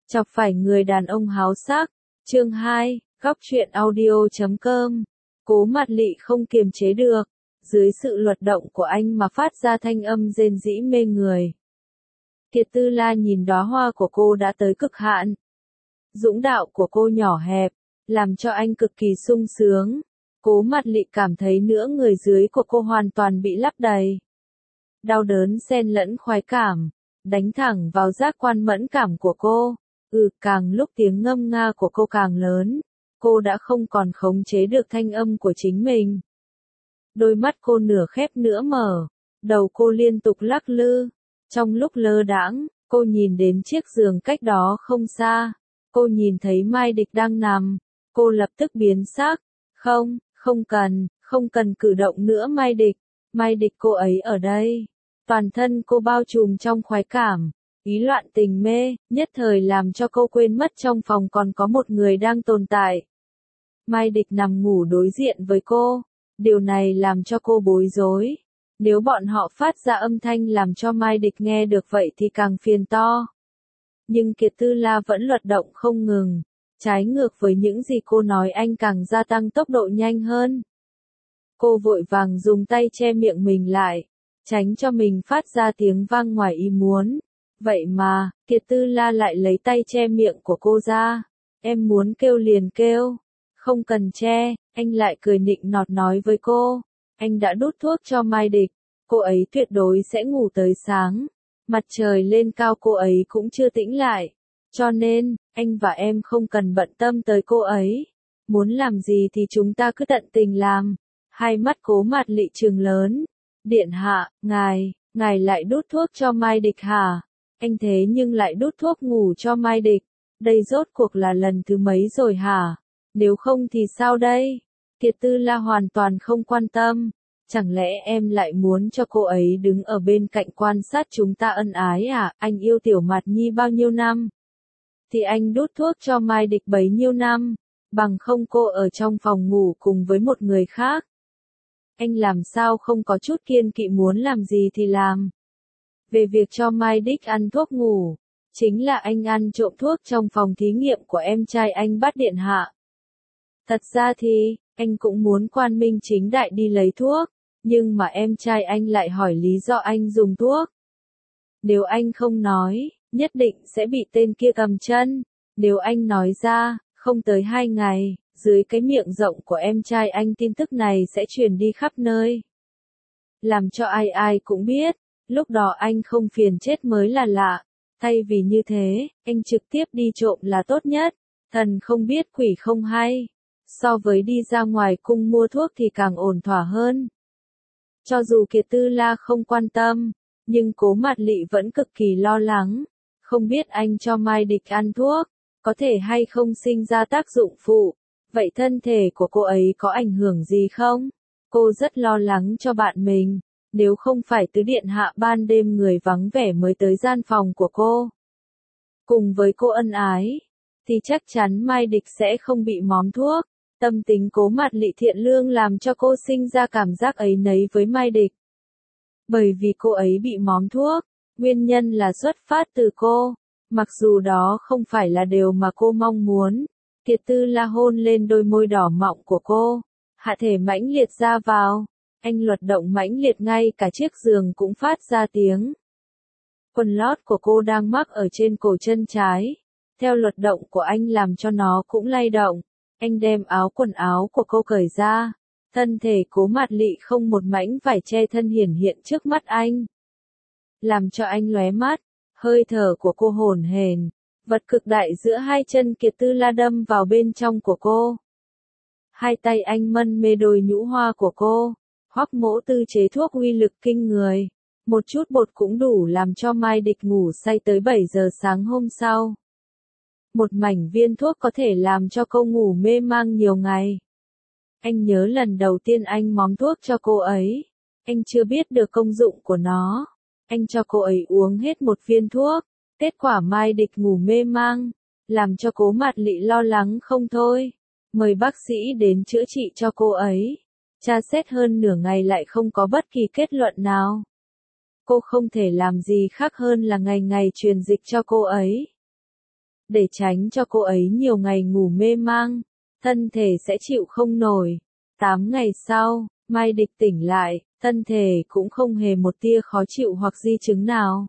Chọc phải người đàn ông háo sắc. Chương 2, góc truyện audio.com. Cố Mạt Lị không kiềm chế được, dưới sự luật động của anh mà phát ra thanh âm rên rỉ mê người. Kiệt Tư La nhìn đóa hoa của cô đã tới cực hạn. Dũng đạo của cô nhỏ hẹp, làm cho anh cực kỳ sung sướng. Cố Mạt Lị cảm thấy nửa người dưới của cô hoàn toàn bị lấp đầy. Đau đớn xen lẫn khoái cảm, đánh thẳng vào giác quan mẫn cảm của cô. Càng lúc tiếng ngâm nga của cô càng lớn, cô đã không còn khống chế được thanh âm của chính mình. Đôi mắt cô nửa khép nửa mở, đầu cô liên tục lắc lư. Trong lúc lơ đãng, cô nhìn đến chiếc giường cách đó không xa. Cô nhìn thấy Mai Địch đang nằm. Cô lập tức biến sắc. Không cần cử động nữa Mai Địch. Mai Địch cô ấy ở đây. Toàn thân cô bao trùm trong khoái cảm. Ý loạn tình mê, nhất thời làm cho cô quên mất trong phòng còn có một người đang tồn tại. Mai Địch nằm ngủ đối diện với cô. Điều này làm cho cô bối rối. Nếu bọn họ phát ra âm thanh làm cho Mai Địch nghe được vậy thì càng phiền to. Nhưng Kiệt Tư La vẫn luật động không ngừng. Trái ngược với những gì cô nói, anh càng gia tăng tốc độ nhanh hơn. Cô vội vàng dùng tay che miệng mình lại, tránh cho mình phát ra tiếng vang ngoài ý muốn. Vậy mà, Kiệt Tư La lại lấy tay che miệng của cô ra. Em muốn kêu liền kêu. Không cần che, anh lại cười nịnh nọt nói với cô. Anh đã đút thuốc cho Mai Địch. Cô ấy tuyệt đối sẽ ngủ tới sáng. Mặt trời lên cao cô ấy cũng chưa tĩnh lại. Cho nên, anh và em không cần bận tâm tới cô ấy. Muốn làm gì thì chúng ta cứ tận tình làm. Hai mắt Cố Mạt Lị trừng lớn. Điện hạ, ngài lại đút thuốc cho Mai Địch hả? Anh thế nhưng lại đút thuốc ngủ cho Mai Địch. Đây rốt cuộc là lần thứ mấy rồi hả? Nếu không thì sao đây? Kiệt Tư La hoàn toàn không quan tâm. Chẳng lẽ em lại muốn cho cô ấy đứng ở bên cạnh quan sát chúng ta ân ái à? Anh yêu Tiểu Mạt Nhi bao nhiêu năm? Thì anh đút thuốc cho Mai Địch bấy nhiêu năm? Bằng không cô ở trong phòng ngủ cùng với một người khác. Anh làm sao không có chút kiêng kỵ, muốn làm gì thì làm. Về việc cho Mai Địch ăn thuốc ngủ, chính là anh ăn trộm thuốc trong phòng thí nghiệm của em trai anh Bát điện hạ. Thật ra thì, anh cũng muốn quang minh chính đại đi lấy thuốc, nhưng mà em trai anh lại hỏi lý do anh dùng thuốc. Nếu anh không nói, nhất định sẽ bị tên kia cầm chân. Nếu anh nói ra, không tới 2 ngày, dưới cái miệng rộng của em trai anh tin tức này sẽ truyền đi khắp nơi. Làm cho ai ai cũng biết, lúc đó anh không phiền chết mới là lạ. Thay vì như thế, anh trực tiếp đi trộm là tốt nhất. Thần không biết quỷ không hay. So với đi ra ngoài cung mua thuốc thì càng ổn thỏa hơn. Cho dù Kiệt Tư La không quan tâm, nhưng Cố Mạt Lị vẫn cực kỳ lo lắng. Không biết anh cho Mai Địch ăn thuốc, có thể hay không sinh ra tác dụng phụ. Vậy thân thể của cô ấy có ảnh hưởng gì không? Cô rất lo lắng cho bạn mình. Nếu không phải tứ điện hạ ban đêm người vắng vẻ mới tới gian phòng của cô, cùng với cô ân ái, thì chắc chắn Mai Địch sẽ không bị móm thuốc. Tâm tính Cố Mạt Lị thiện lương làm cho cô sinh ra cảm giác ấy nấy với Mai Địch. Bởi vì cô ấy bị móm thuốc, nguyên nhân là xuất phát từ cô. Mặc dù đó không phải là điều mà cô mong muốn. Kiệt Tư La hôn lên đôi môi đỏ mọng của cô. Hạ thể mãnh liệt ra vào. Anh luật động mãnh liệt, ngay cả chiếc giường cũng phát ra tiếng. Quần lót của cô đang mắc ở trên cổ chân trái. Theo luật động của anh làm cho nó cũng lay động. Anh đem quần áo của cô cởi ra. Thân thể Cố Mạt Lị không một mảnh vải che thân hiển hiện trước mắt anh. Làm cho anh lóe mắt. Hơi thở của cô hổn hển. Vật cực đại giữa hai chân Kiệt Tư La đâm vào bên trong của cô. Hai tay anh mân mê đôi nhũ hoa của cô. Hoắc Mỗ Tư chế thuốc uy lực kinh người. Một chút bột cũng đủ làm cho Mai Địch ngủ say tới 7 giờ sáng hôm sau. Một mảnh viên thuốc có thể làm cho cô ngủ mê mang nhiều ngày. Anh nhớ lần đầu tiên anh móm thuốc cho cô ấy. Anh chưa biết được công dụng của nó. Anh cho cô ấy uống hết một viên thuốc. Kết quả Mai Địch ngủ mê mang. Làm cho Cố Mạt Lị lo lắng không thôi. Mời bác sĩ đến chữa trị cho cô ấy. Tra xét hơn nửa ngày lại không có bất kỳ kết luận nào. Cô không thể làm gì khác hơn là ngày ngày truyền dịch cho cô ấy. để tránh cho cô ấy nhiều ngày ngủ mê mang, thân thể sẽ chịu không nổi. 8 ngày sau, Mai Địch tỉnh lại, thân thể cũng không hề một tia khó chịu hoặc di chứng nào.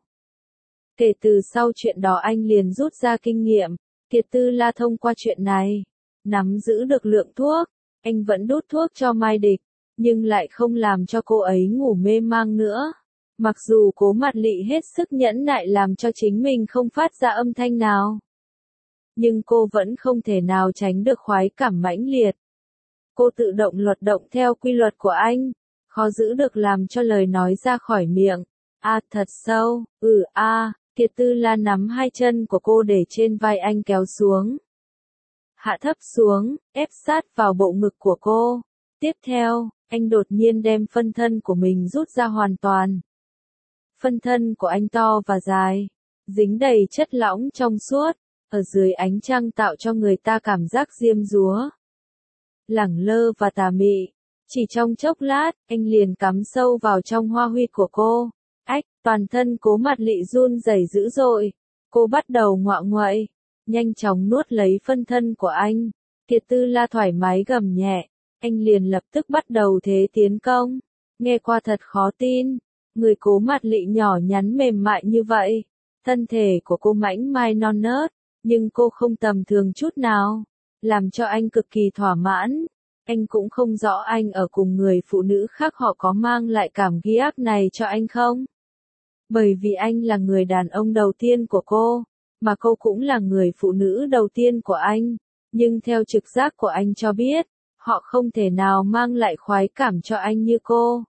Kể từ sau chuyện đó anh liền rút ra kinh nghiệm, Kiệt Tư La thông qua chuyện này, nắm giữ được lượng thuốc, anh vẫn đút thuốc cho Mai Địch, nhưng lại không làm cho cô ấy ngủ mê mang nữa. Mặc dù Cố Mạt Lị hết sức nhẫn nại làm cho chính mình không phát ra âm thanh nào, nhưng cô vẫn không thể nào tránh được khoái cảm mãnh liệt. Cô tự động luật động theo quy luật của anh, khó giữ được làm cho lời nói ra khỏi miệng. Thật sâu, Kiệt Tư La nắm hai chân của cô để trên vai anh kéo xuống. Hạ thấp xuống, ép sát vào bộ ngực của cô. Tiếp theo, anh đột nhiên đem phân thân của mình rút ra hoàn toàn. Phân thân của anh to và dài, dính đầy chất lỏng trong suốt, ở dưới ánh trăng tạo cho người ta cảm giác diêm dúa, lẳng lơ và tà mị. Chỉ trong chốc lát, anh liền cắm sâu vào trong hoa huyệt của cô. Toàn thân Cố Mạt Lị run rẩy dữ dội. Cô bắt đầu ngoạ nguậy, nhanh chóng nuốt lấy phân thân của anh. Kiệt Tư La thoải mái gầm nhẹ, anh liền lập tức bắt đầu thế tiến công. Nghe qua thật khó tin, người Cố Mạt Lị nhỏ nhắn mềm mại như vậy, thân thể của cô mảnh mai non nớt, nhưng cô không tầm thường chút nào, làm cho anh cực kỳ thỏa mãn. Anh cũng không rõ anh ở cùng người phụ nữ khác họ có mang lại cảm ghi ác này cho anh không? Bởi vì anh là người đàn ông đầu tiên của cô, mà cô cũng là người phụ nữ đầu tiên của anh, nhưng theo trực giác của anh cho biết, họ không thể nào mang lại khoái cảm cho anh như cô.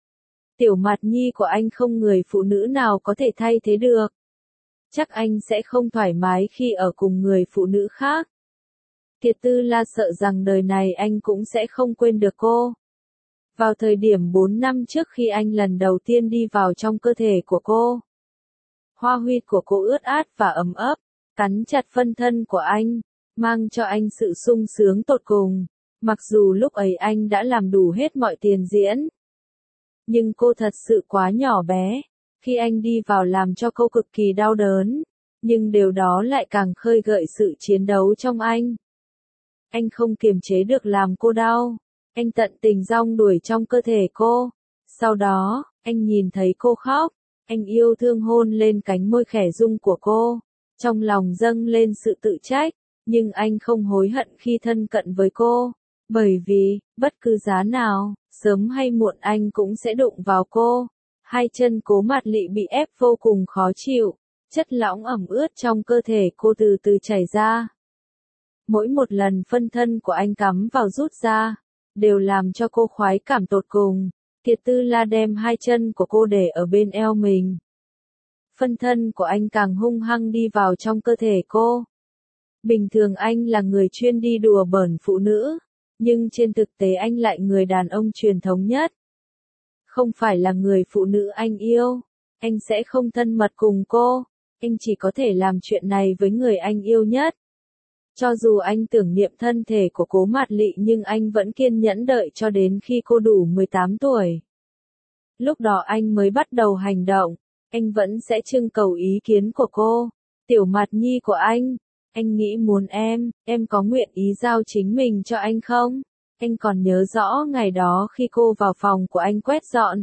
Tiểu Mạt Nhi của anh không người phụ nữ nào có thể thay thế được. Chắc anh sẽ không thoải mái khi ở cùng người phụ nữ khác. Kiệt Tư La sợ rằng đời này anh cũng sẽ không quên được cô. Vào thời điểm 4 năm trước khi anh lần đầu tiên đi vào trong cơ thể của cô, hoa huyệt của cô ướt át và ấm ấp, cắn chặt phân thân của anh, mang cho anh sự sung sướng tột cùng. Mặc dù lúc ấy anh đã làm đủ hết mọi tiền diễn, nhưng cô thật sự quá nhỏ bé. Khi anh đi vào làm cho cô cực kỳ đau đớn, nhưng điều đó lại càng khơi gợi sự chiến đấu trong anh. Anh không kiềm chế được làm cô đau. Anh tận tình rong đuổi trong cơ thể cô. Sau đó, anh nhìn thấy cô khóc. Anh yêu thương hôn lên cánh môi khẽ rung của cô. Trong lòng dâng lên sự tự trách, nhưng anh không hối hận khi thân cận với cô. Bởi vì, bất cứ giá nào, sớm hay muộn anh cũng sẽ đụng vào cô. Hai chân Cố Mạt Lị bị ép vô cùng khó chịu. Chất lỏng ẩm ướt trong cơ thể cô từ từ chảy ra. Mỗi một lần phân thân của anh cắm vào rút ra, đều làm cho cô khoái cảm tột cùng. Kiệt Tư La đem hai chân của cô để ở bên eo mình. Phân thân của anh càng hung hăng đi vào trong cơ thể cô. Bình thường anh là người chuyên đi đùa bỡn phụ nữ, nhưng trên thực tế anh lại người đàn ông truyền thống nhất. Không phải là người phụ nữ anh yêu, anh sẽ không thân mật cùng cô, anh chỉ có thể làm chuyện này với người anh yêu nhất. Cho dù anh tưởng niệm thân thể của Cố Mạt Lị nhưng anh vẫn kiên nhẫn đợi cho đến khi cô đủ 18 tuổi. Lúc đó anh mới bắt đầu hành động, anh vẫn sẽ trưng cầu ý kiến của cô. Tiểu Mạt Nhi của anh nghĩ muốn em có nguyện ý giao chính mình cho anh không? Anh còn nhớ rõ ngày đó khi cô vào phòng của anh quét dọn.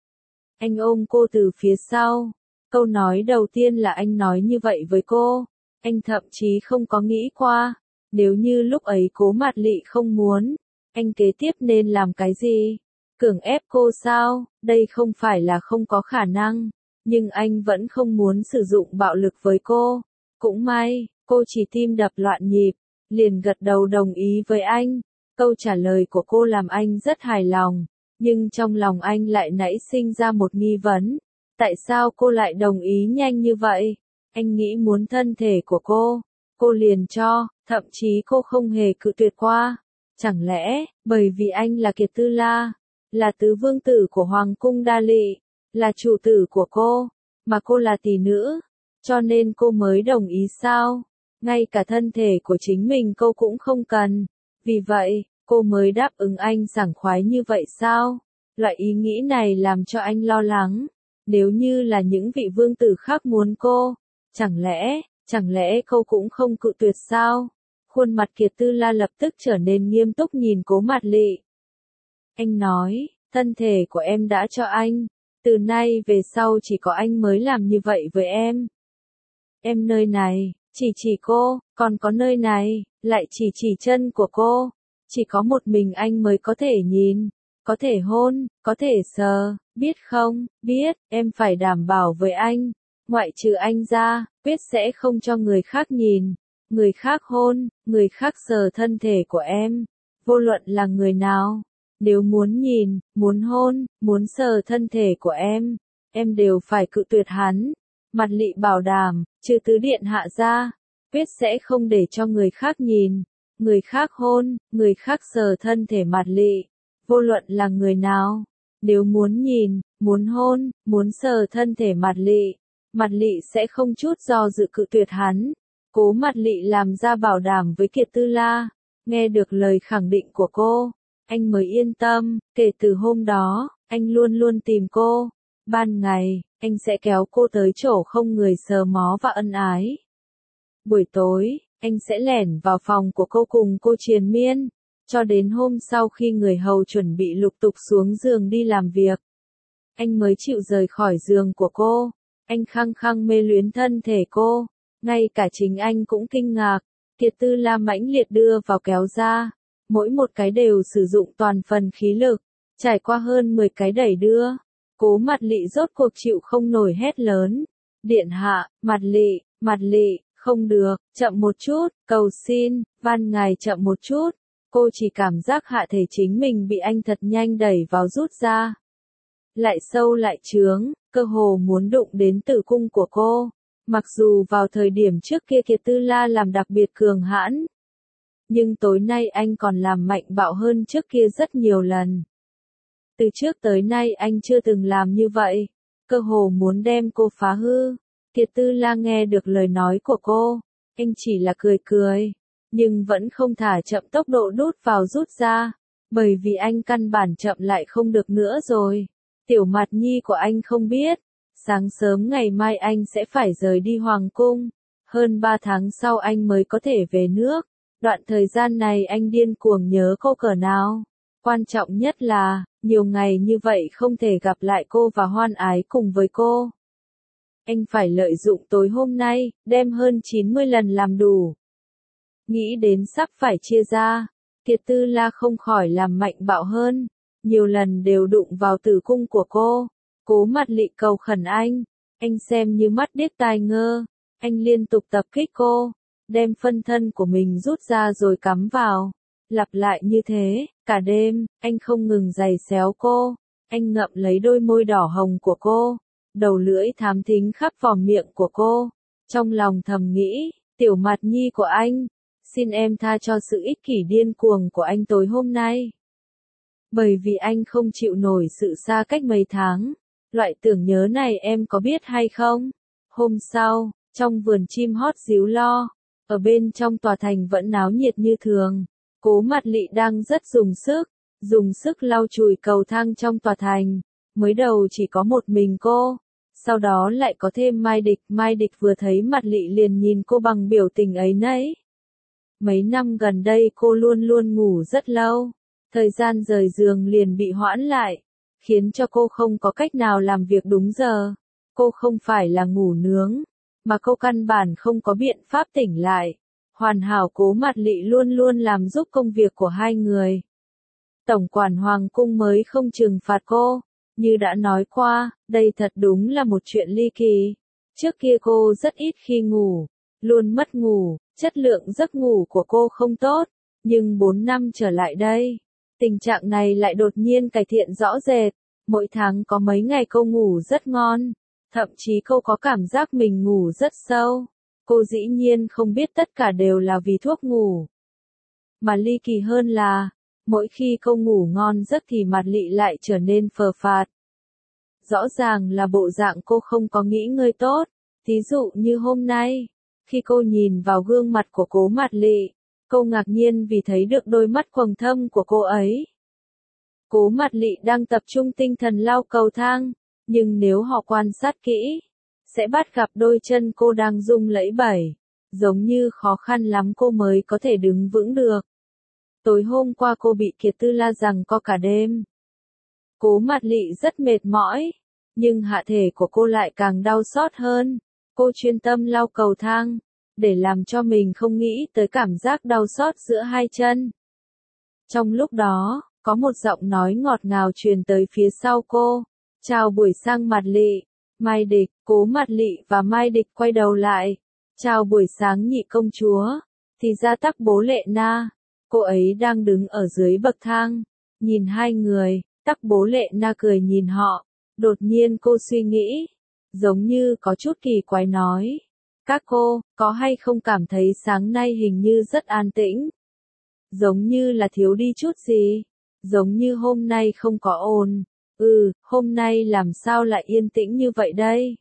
Anh ôm cô từ phía sau. Câu nói đầu tiên là anh nói như vậy với cô. Anh thậm chí không có nghĩ qua, nếu như lúc ấy Cố Mạt Lị không muốn, anh kế tiếp nên làm cái gì? Cưỡng ép cô sao? Đây không phải là không có khả năng, nhưng anh vẫn không muốn sử dụng bạo lực với cô. Cũng may, cô chỉ tim đập loạn nhịp, liền gật đầu đồng ý với anh. Câu trả lời của cô làm anh rất hài lòng, nhưng trong lòng anh lại nảy sinh ra một nghi vấn. Tại sao cô lại đồng ý nhanh như vậy? Anh nghĩ muốn thân thể của cô liền cho, thậm chí cô không hề cự tuyệt qua. Chẳng lẽ, bởi vì anh là Kiệt Tư La, là tứ vương tử của Hoàng cung Đa Lị, là chủ tử của cô, mà cô là tỷ nữ, cho nên cô mới đồng ý sao? Ngay cả thân thể của chính mình cô cũng không cần, vì vậy, cô mới đáp ứng anh sảng khoái như vậy sao? Loại ý nghĩ này làm cho anh lo lắng. Nếu như là những vị vương tử khác muốn cô, chẳng lẽ, Chẳng lẽ cô cũng không cự tuyệt sao? Khuôn mặt Kiệt Tư La lập tức trở nên nghiêm túc nhìn Cố Mạt Lị. Anh nói, thân thể của em đã cho anh, từ nay về sau chỉ có anh mới làm như vậy với em. Em nơi này, chỉ cô, còn có nơi này, lại chỉ chân của cô. Chỉ có một mình anh mới có thể nhìn, có thể hôn, có thể sờ, biết không, biết, em phải đảm bảo với anh. Ngoại trừ anh ra, quyết sẽ không cho người khác nhìn, người khác hôn, người khác sờ thân thể của em. Vô luận là người nào, nếu muốn nhìn, muốn hôn, muốn sờ thân thể của em đều phải cự tuyệt hắn. Mạt Lị bảo đảm, trừ tứ điện hạ ra, quyết sẽ không để cho người khác nhìn, người khác hôn, người khác sờ thân thể Mạt Lị. Vô luận là người nào, nếu muốn nhìn, muốn hôn, muốn sờ thân thể Mạt Lị sẽ không chút do dự cự tuyệt hắn. Cố Mạt Lị làm ra bảo đảm với Kiệt Tư La, nghe được lời khẳng định của cô, anh mới yên tâm. Kể từ hôm đó, anh luôn luôn tìm cô. Ban ngày, anh sẽ kéo cô tới chỗ không người sờ mó và ân ái. Buổi tối, anh sẽ lẻn vào phòng của cô cùng cô triền miên, cho đến hôm sau khi người hầu chuẩn bị lục tục xuống giường đi làm việc, anh mới chịu rời khỏi giường của cô. Anh khăng khăng mê luyến thân thể cô, ngay cả chính anh cũng kinh ngạc. Kiệt Tư La mãnh liệt đưa vào kéo ra, mỗi một cái đều sử dụng toàn phần khí lực, trải qua hơn 10 cái đẩy đưa. Cố Mạt Lị rốt cuộc chịu không nổi hét lớn. Điện hạ, Mạt Lị, không được, chậm một chút, cầu xin, van ngài chậm một chút. Cô chỉ cảm giác hạ thể chính mình bị anh thật nhanh đẩy vào rút ra. Lại sâu lại trướng, cơ hồ muốn đụng đến tử cung của cô. Mặc dù vào thời điểm trước kia Kiệt Tư La làm đặc biệt cường hãn, nhưng tối nay anh còn làm mạnh bạo hơn trước kia rất nhiều lần. Từ trước tới nay anh chưa từng làm như vậy, cơ hồ muốn đem cô phá hư. Kiệt Tư La nghe được lời nói của cô, anh chỉ là cười cười, nhưng vẫn không thả chậm tốc độ đút vào rút ra, bởi vì anh căn bản chậm lại không được nữa rồi. Tiểu Mạt Nhi của anh không biết, sáng sớm ngày mai anh sẽ phải rời đi Hoàng cung, hơn 3 tháng sau anh mới có thể về nước. Đoạn thời gian này anh điên cuồng nhớ cô cỡ nào. Quan trọng nhất là, nhiều ngày như vậy không thể gặp lại cô và hoan ái cùng với cô. Anh phải lợi dụng tối hôm nay, đem hơn 90 lần làm đủ. Nghĩ đến sắp phải chia ra, Kiệt Tư La không khỏi làm mạnh bạo hơn, nhiều lần đều đụng vào tử cung của cô. Cố Mạt Lị cầu khẩn anh xem như mắt điếc tai ngơ, anh liên tục tập kích cô, đem phân thân của mình rút ra rồi cắm vào. Lặp lại như thế, cả đêm, anh không ngừng giày xéo cô, anh ngậm lấy đôi môi đỏ hồng của cô, đầu lưỡi thám thính khắp vòm miệng của cô, trong lòng thầm nghĩ, Tiểu Mạt Nhi của anh, xin em tha cho sự ích kỷ điên cuồng của anh tối hôm nay. Bởi vì anh không chịu nổi sự xa cách mấy tháng, loại tưởng nhớ này em có biết hay không? Hôm sau, trong vườn chim hót ríu lo, ở bên trong tòa thành vẫn náo nhiệt như thường. Cố Mạt Lị đang rất dùng sức lau chùi cầu thang trong tòa thành. Mới đầu chỉ có một mình cô, sau đó lại có thêm Mai Địch vừa thấy Mạt Lị liền nhìn cô bằng biểu tình ấy nấy. Mấy năm gần đây cô luôn luôn ngủ rất lâu, thời gian rời giường liền bị hoãn lại, khiến cho cô không có cách nào làm việc đúng giờ. Cô không phải là ngủ nướng, mà cô căn bản không có biện pháp tỉnh lại. Hoàn hảo Cố Mạt Lị luôn luôn làm giúp công việc của hai người. Tổng quản Hoàng cung mới không trừng phạt cô. Như đã nói qua, đây thật đúng là một chuyện ly kỳ. Trước kia cô rất ít khi ngủ, luôn mất ngủ, chất lượng giấc ngủ của cô không tốt. Nhưng 4 năm trở lại đây, tình trạng này lại đột nhiên cải thiện rõ rệt. Mỗi tháng có mấy ngày cô ngủ rất ngon, thậm chí cô có cảm giác mình ngủ rất sâu. Cô dĩ nhiên không biết tất cả đều là vì thuốc ngủ. Mà ly kỳ hơn là, mỗi khi cô ngủ ngon giấc thì Mạt Lị lại trở nên phờ phạt. Rõ ràng là bộ dạng cô không có nghỉ ngơi tốt. Thí dụ như hôm nay, khi cô nhìn vào gương mặt của Cố Mạt Lị, cô ngạc nhiên vì thấy được đôi mắt quầng thâm của cô ấy. Cố Mạt Lị đang tập trung tinh thần lau cầu thang, nhưng nếu họ quan sát kỹ, sẽ bắt gặp đôi chân cô đang rung lẫy bẩy, giống như khó khăn lắm cô mới có thể đứng vững được. Tối hôm qua cô bị Kiệt Tư La giằng co cả đêm. Cố Mạt Lị rất mệt mỏi, nhưng hạ thể của cô lại càng đau xót hơn. Cô chuyên tâm lau cầu thang, để làm cho mình không nghĩ tới cảm giác đau xót giữa hai chân. Trong lúc đó, có một giọng nói ngọt ngào truyền tới phía sau cô. Chào buổi sáng Mạt Lị, Mai Địch. Cố Mạt Lị và Mai Địch quay đầu lại. Chào buổi sáng nhị công chúa. Thì ra Tắc Bố Lệ Na. Cô ấy đang đứng ở dưới bậc thang, nhìn hai người. Tắc Bố Lệ Na cười nhìn họ. Đột nhiên cô suy nghĩ, giống như có chút kỳ quái nói. Các cô, có hay không cảm thấy sáng nay hình như rất an tĩnh? Giống như là thiếu đi chút gì? Giống như hôm nay không có ồn. Hôm nay làm sao lại yên tĩnh như vậy đây?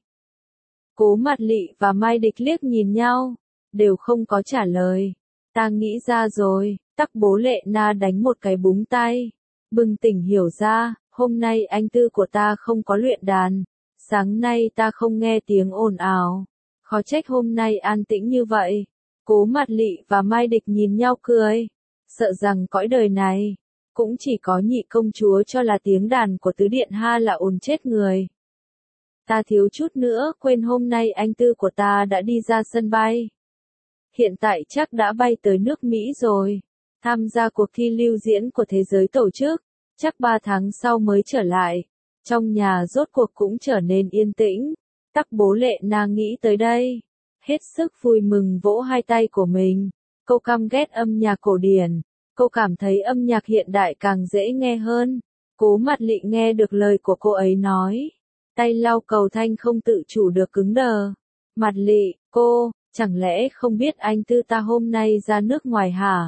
Cố Mạt Lị và Mai Địch liếc nhìn nhau, đều không có trả lời. Ta nghĩ ra rồi, Tắc Bố Lệ Na đánh một cái búng tay. Bừng tỉnh hiểu ra, hôm nay anh tư của ta không có luyện đàn. Sáng nay ta không nghe tiếng ồn ào. Khó trách hôm nay an tĩnh như vậy. Cố Mạt Lị và Mai Địch nhìn nhau cười. Sợ rằng cõi đời này, cũng chỉ có nhị công chúa cho là tiếng đàn của tứ điện ha là ồn chết người. Ta thiếu chút nữa quên hôm nay anh tư của ta đã đi ra sân bay. Hiện tại chắc đã bay tới nước Mỹ rồi. Tham gia cuộc thi lưu diễn của thế giới tổ chức. Chắc 3 tháng sau mới trở lại. Trong nhà rốt cuộc cũng trở nên yên tĩnh. Tắc Bố Lệ Na nghĩ tới đây. Hết sức vui mừng vỗ hai tay của mình. Cô căm ghét âm nhạc cổ điển. Cô cảm thấy âm nhạc hiện đại càng dễ nghe hơn. Cố Mạt Lị nghe được lời của cô ấy nói. Tay lau cầu thanh không tự chủ được cứng đờ. Mạt Lị, cô, chẳng lẽ không biết anh tư ta hôm nay ra nước ngoài hả?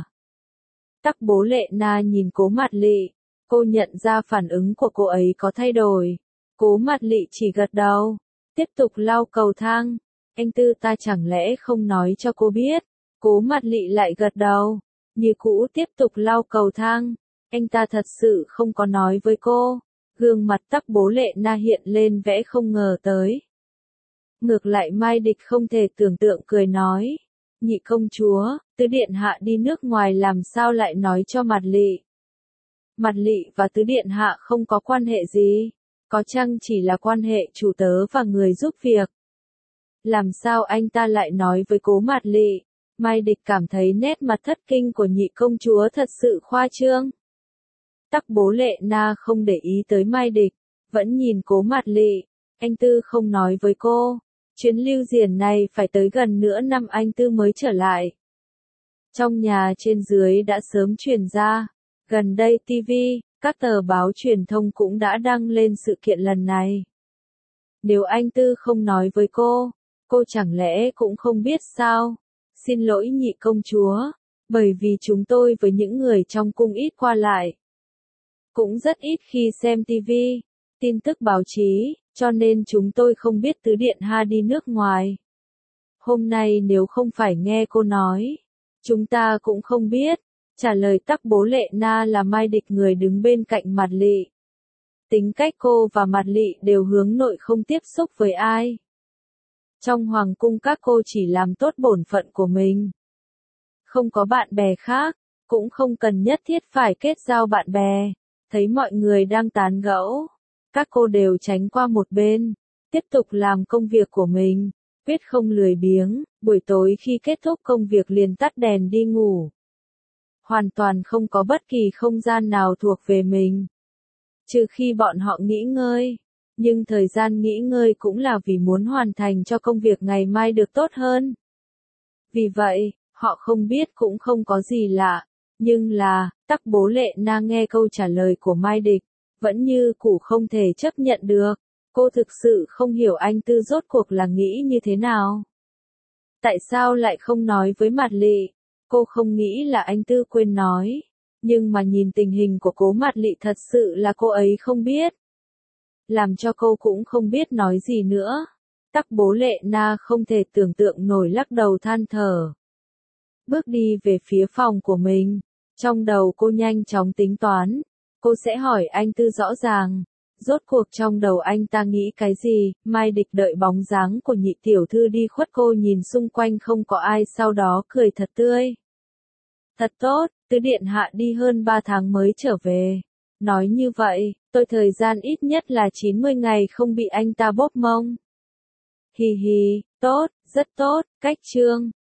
Tắc Bố Lệ Na nhìn Cố Mạt Lị. Cô nhận ra phản ứng của cô ấy có thay đổi. Cố Mạt Lị chỉ gật đầu. Tiếp tục lau cầu thang. Anh tư ta chẳng lẽ không nói cho cô biết? Cố Mạt Lị lại gật đầu. Như cũ tiếp tục lau cầu thang. Anh ta thật sự không có nói với cô. Gương mặt Tắc Bố Lệ Na hiện lên vẻ không ngờ tới. Ngược lại Mai Địch không thể tưởng tượng cười nói. Nhị công chúa, tứ điện hạ đi nước ngoài làm sao lại nói cho Mạt Lị? Mạt Lị và tứ điện hạ không có quan hệ gì. Có chăng chỉ là quan hệ chủ tớ và người giúp việc. Làm sao anh ta lại nói với Cố Mạt Lị? Mai Địch cảm thấy nét mặt thất kinh của nhị công chúa thật sự khoa trương. Tắc Bố Lệ Na không để ý tới Mai Địch, vẫn nhìn Cố Mạt Lị. Anh tư không nói với cô. Chuyến lưu diễn này phải tới gần nửa năm anh tư mới trở lại. Trong nhà trên dưới đã sớm truyền ra. Gần đây TV, các tờ báo truyền thông cũng đã đăng lên sự kiện lần này. Nếu anh tư không nói với cô chẳng lẽ cũng không biết sao? Xin lỗi nhị công chúa, bởi vì chúng tôi với những người trong cung ít qua lại. Cũng rất ít khi xem TV, tin tức báo chí, cho nên chúng tôi không biết tứ điện ha đi nước ngoài. Hôm nay nếu không phải nghe cô nói, chúng ta cũng không biết. Trả lời Tắc Bố Lệ Na là Mai Địch người đứng bên cạnh Mạt Lị. Tính cách cô và Mạt Lị đều hướng nội không tiếp xúc với ai. Trong hoàng cung các cô chỉ làm tốt bổn phận của mình. Không có bạn bè khác, cũng không cần nhất thiết phải kết giao bạn bè. Thấy mọi người đang tán gẫu, các cô đều tránh qua một bên, tiếp tục làm công việc của mình, quyết không lười biếng, buổi tối khi kết thúc công việc liền tắt đèn đi ngủ. Hoàn toàn không có bất kỳ không gian nào thuộc về mình. Trừ khi bọn họ nghỉ ngơi. Nhưng thời gian nghỉ ngơi cũng là vì muốn hoàn thành cho công việc ngày mai được tốt hơn. Vì vậy, họ không biết cũng không có gì lạ. Nhưng là, Tắc Bố Lệ Na nghe câu trả lời của Mai Địch, vẫn như cũ không thể chấp nhận được. Cô thực sự không hiểu anh tư rốt cuộc là nghĩ như thế nào. Tại sao lại không nói với Mạt Lị? Cô không nghĩ là anh tư quên nói. Nhưng mà nhìn tình hình của Cố Mạt Lị thật sự là cô ấy không biết. Làm cho cô cũng không biết nói gì nữa. Tắc Bố Lệ Na không thể tưởng tượng nổi lắc đầu than thở. Bước đi về phía phòng của mình. Trong đầu cô nhanh chóng tính toán. Cô sẽ hỏi anh tư rõ ràng. Rốt cuộc trong đầu anh ta nghĩ cái gì, Mai Địch đợi bóng dáng của nhị tiểu thư đi khuất, cô nhìn xung quanh không có ai, sau đó cười thật tươi. Thật tốt, tứ điện hạ đi hơn 3 tháng mới trở về. Nói như vậy, tôi thời gian ít nhất là 90 ngày không bị anh ta bóp mông. Hì hì, tốt, rất tốt, cách chương.